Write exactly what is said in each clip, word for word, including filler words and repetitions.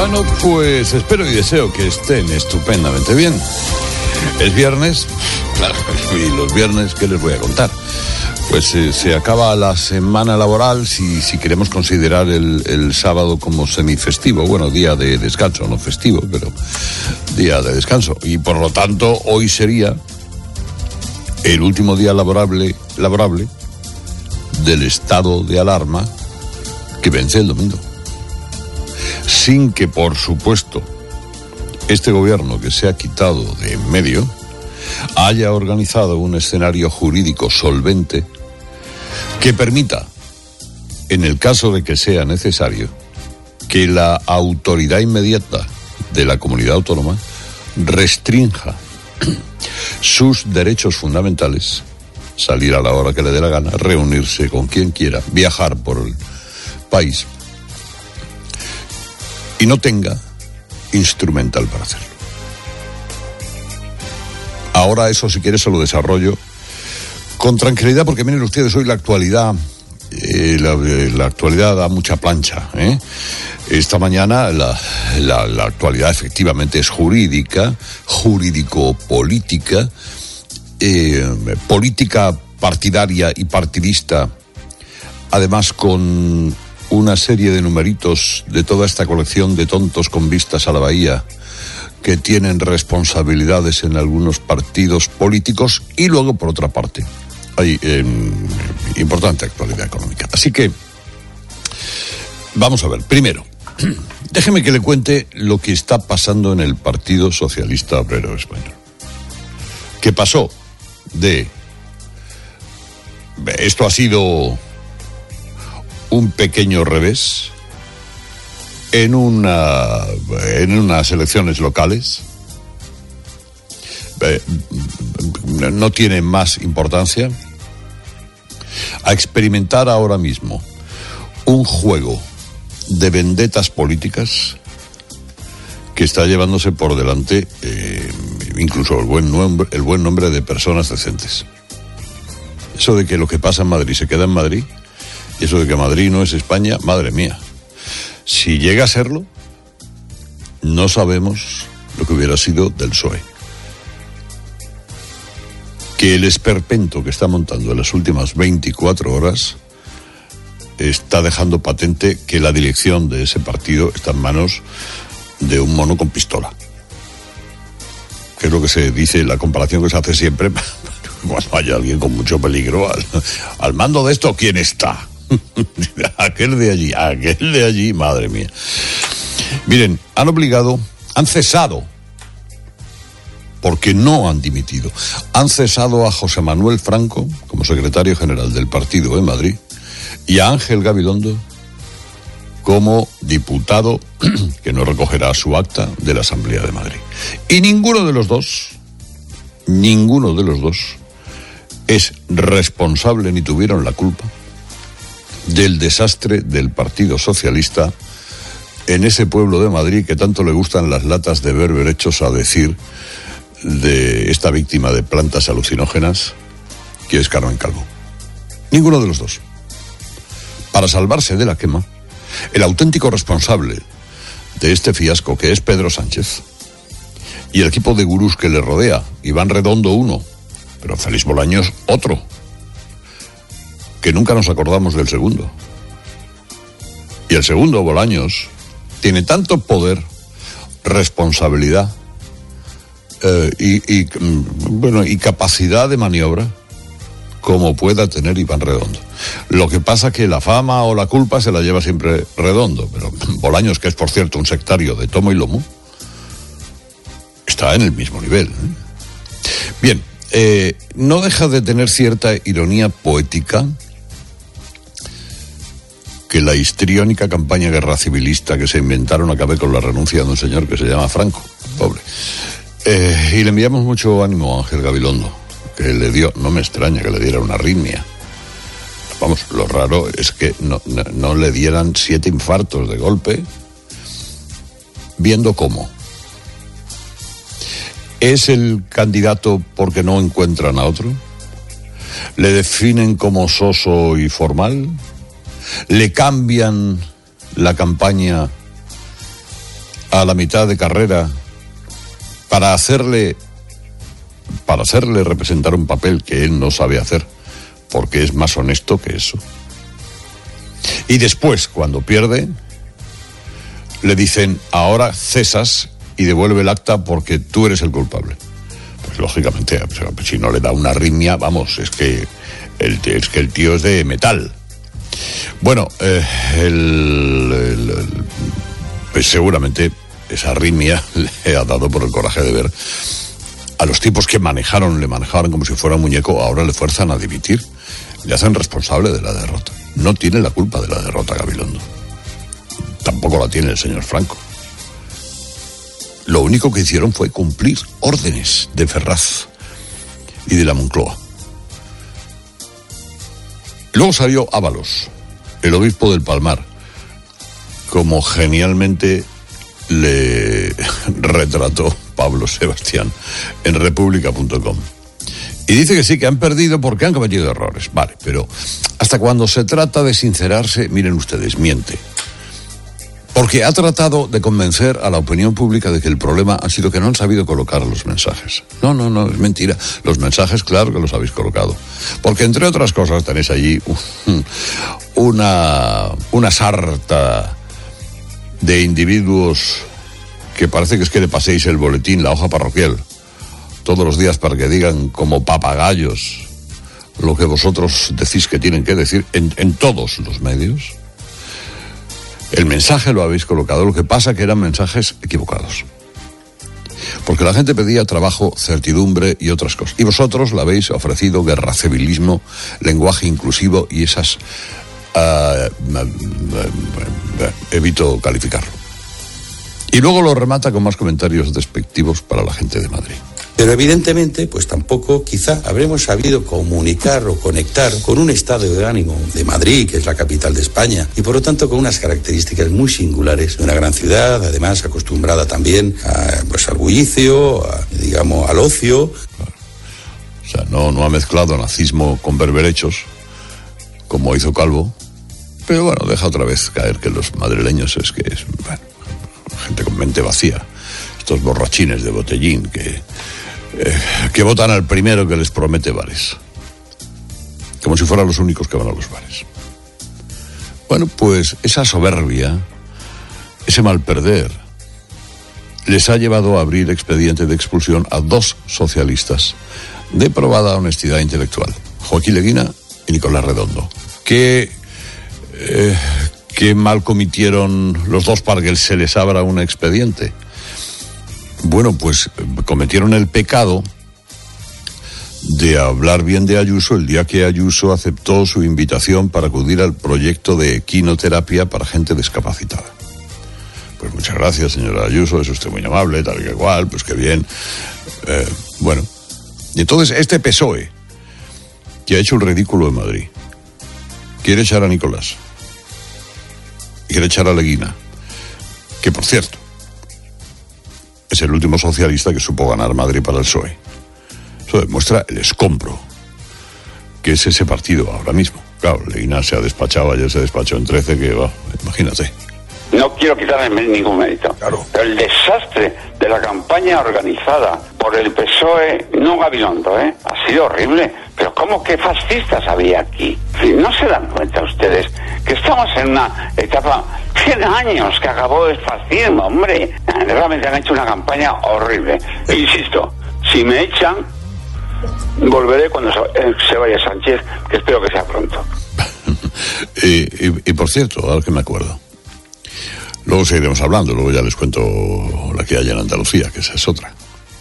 Bueno, pues espero y deseo que estén estupendamente bien. Es viernes, claro, y los viernes, ¿qué les voy a contar? Pues eh, se acaba la semana laboral, si, si queremos considerar el, el sábado como semifestivo, bueno, día de descanso, no festivo, pero día de descanso. Y por lo tanto, hoy sería el último día laborable, laborable del estado de alarma que vence el domingo. Sin que, por supuesto, este gobierno que se ha quitado de en medio haya organizado un escenario jurídico solvente que permita, en el caso de que sea necesario, que la autoridad inmediata de la comunidad autónoma restrinja sus derechos fundamentales, salir a la hora que le dé la gana, reunirse con quien quiera, viajar por el país, y no tenga instrumental para hacerlo. Ahora eso, si quieres, se lo desarrollo con tranquilidad, porque miren ustedes, hoy la actualidad, eh, la, la actualidad da mucha plancha, ¿eh? Esta mañana la, la, la actualidad efectivamente es jurídica, jurídico-política, eh, política partidaria y partidista, además con una serie de numeritos de toda esta colección de tontos con vistas a la bahía que tienen responsabilidades en algunos partidos políticos, y luego, por otra parte, hay eh, importante actualidad económica. Así que, vamos a ver. Primero, déjeme que le cuente lo que está pasando en el Partido Socialista Obrero Español, que pasó de... Esto ha sido un pequeño revés en una en unas elecciones locales, eh, no tiene más importancia, a experimentar ahora mismo un juego de vendetas políticas que está llevándose por delante eh, incluso el buen nombre, el buen nombre de personas decentes. Eso de que lo que pasa en Madrid se queda en Madrid, y eso de que Madrid no es España, madre mía. Si llega a serlo, no sabemos lo que hubiera sido del P S O E. Que el esperpento que está montando en las últimas veinticuatro horas está dejando patente que la dirección de ese partido está en manos de un mono con pistola. Que es lo que se dice, la comparación que se hace siempre, cuando haya alguien con mucho peligro, al, al mando de esto, ¿quién está? Aquel de allí, aquel de allí, madre mía. Miren, han obligado, han cesado, porque no han dimitido, han cesado a José Manuel Franco como secretario general del partido en Madrid y a Ángel Gabilondo como diputado que no recogerá su acta de la Asamblea de Madrid. Y ninguno de los dos, ninguno de los dos es responsable ni tuvieron la culpa del desastre del Partido Socialista en ese pueblo de Madrid que tanto le gustan las latas de berberechos a decir de esta víctima de plantas alucinógenas, que es Carmen Calvo. Ninguno de los dos. Para salvarse de la quema, el auténtico responsable de este fiasco, que es Pedro Sánchez, y el equipo de gurús que le rodea, Iván Redondo uno, pero Félix Bolaños otro, que nunca nos acordamos del segundo. Y el segundo, Bolaños, tiene tanto poder, responsabilidad eh, y, y, bueno, y capacidad de maniobra como pueda tener Iván Redondo. Lo que pasa es que la fama o la culpa se la lleva siempre Redondo, pero Bolaños, que es por cierto un sectario de tomo y lomo, está en el mismo nivel, ¿eh? Bien, eh, no deja de tener cierta ironía poética que la histriónica campaña guerra civilista que se inventaron acabe con la renuncia de un señor que se llama Franco, pobre. Eh, y le enviamos mucho ánimo a Ángel Gabilondo, que le dio, no me extraña que le diera una arritmia. Vamos, lo raro es que no, no, no le dieran siete infartos de golpe, viendo cómo. ¿Es el candidato porque no encuentran a otro? ¿Le definen como soso y formal? ¿Le cambian la campaña a la mitad de carrera para hacerle para hacerle representar un papel que él no sabe hacer, porque es más honesto que eso. Y después, cuando pierde, le dicen, ahora cesas y devuelve el acta porque tú eres el culpable. Pues lógicamente, si no le da una arritmia, vamos, es que el, es que el tío es de metal. Bueno, eh, el, el, el, pues seguramente esa arritmia le ha dado por el coraje de ver a los tipos que manejaron, le manejaron como si fuera un muñeco, ahora le fuerzan a dimitir, le hacen responsable de la derrota. No tiene la culpa de la derrota Gabilondo. Tampoco la tiene el señor Franco. Lo único que hicieron fue cumplir órdenes de Ferraz y de la Moncloa. Luego salió Ábalos, el obispo del Palmar, como genialmente le retrató Pablo Sebastián en república punto com. Y dice que sí, que han perdido porque han cometido errores. Vale, pero hasta cuando se trata de sincerarse, miren ustedes, miente. Porque ha tratado de convencer a la opinión pública de que el problema ha sido que no han sabido colocar los mensajes. No, no, no, es mentira. Los mensajes, claro que los habéis colocado. Porque, entre otras cosas, tenéis allí una, una sarta de individuos que parece que es que le paséis el boletín, la hoja parroquial, todos los días para que digan como papagayos lo que vosotros decís que tienen que decir en, en todos los medios. El mensaje lo habéis colocado, lo que pasa que eran mensajes equivocados. Porque la gente pedía trabajo, certidumbre y otras cosas. Y vosotros le habéis ofrecido guerra, civilismo, lenguaje inclusivo y esas... Uh, uh, uh, uh, evito calificarlo. Y luego lo remata con más comentarios despectivos para la gente de Madrid. Pero evidentemente, pues tampoco quizá habremos sabido comunicar o conectar con un estado de ánimo de Madrid, que es la capital de España, y por lo tanto con unas características muy singulares de una gran ciudad, además acostumbrada también a, pues, al bullicio, a, digamos, al ocio. Claro. O sea, no, no ha mezclado nazismo con berberechos, como hizo Calvo, pero bueno, deja otra vez caer que los madrileños es que es, bueno, gente con mente vacía, estos borrachines de botellín que... Eh, que votan al primero que les promete bares, como si fueran los únicos que van a los bares. Bueno, pues esa soberbia, ese mal perder, les ha llevado a abrir expediente de expulsión a dos socialistas de probada honestidad intelectual, Joaquín Leguina y Nicolás Redondo, que, eh, que mal cometieron los dos para que se les abra un expediente. Bueno, pues cometieron el pecado de hablar bien de Ayuso el día que Ayuso aceptó su invitación para acudir al proyecto de equinoterapia para gente discapacitada. Pues muchas gracias, señora Ayuso, es usted muy amable, tal que cual, pues qué bien. Eh, bueno, y entonces este P S O E, que ha hecho el ridículo en Madrid, quiere echar a Nicolás, quiere echar a Leguina, que por cierto, es el último socialista que supo ganar Madrid para el P S O E. Eso demuestra el escombro que es ese partido ahora mismo. Claro, Leguina se ha despachado, ayer se despachó en trece, que va, imagínate. No quiero quitarle ningún mérito. Claro. Pero el desastre de la campaña organizada por el P S O E, no Gabilondo, ¿eh? Ha sido horrible. Pero ¿cómo que fascistas había aquí? ¿No se dan cuenta ustedes que estamos en una etapa... cien años que acabó el fascismo, hombre. Realmente han hecho una campaña horrible. E insisto, si me echan, volveré cuando se vaya Sánchez, que espero que sea pronto. y, y, y por cierto, ahora que me acuerdo, luego seguiremos hablando, luego ya les cuento la que hay en Andalucía, que esa es otra.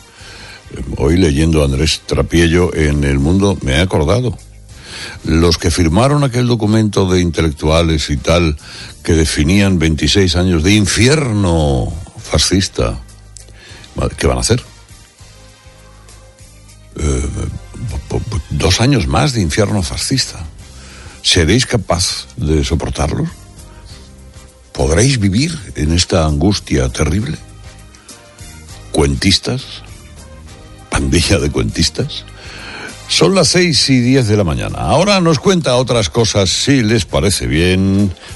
Hoy leyendo a Andrés Trapiello en El Mundo me he acordado. Los que firmaron aquel documento de intelectuales y tal, que definían veintiséis años de infierno fascista, ¿qué van a hacer? Eh, dos años más de infierno fascista. ¿Seréis capaz de soportarlo? ¿Podréis vivir en esta angustia terrible? ¿Cuentistas? ¿Pandilla de cuentistas? Son las seis y diez de la mañana. Ahora nos cuenta otras cosas, si les parece bien,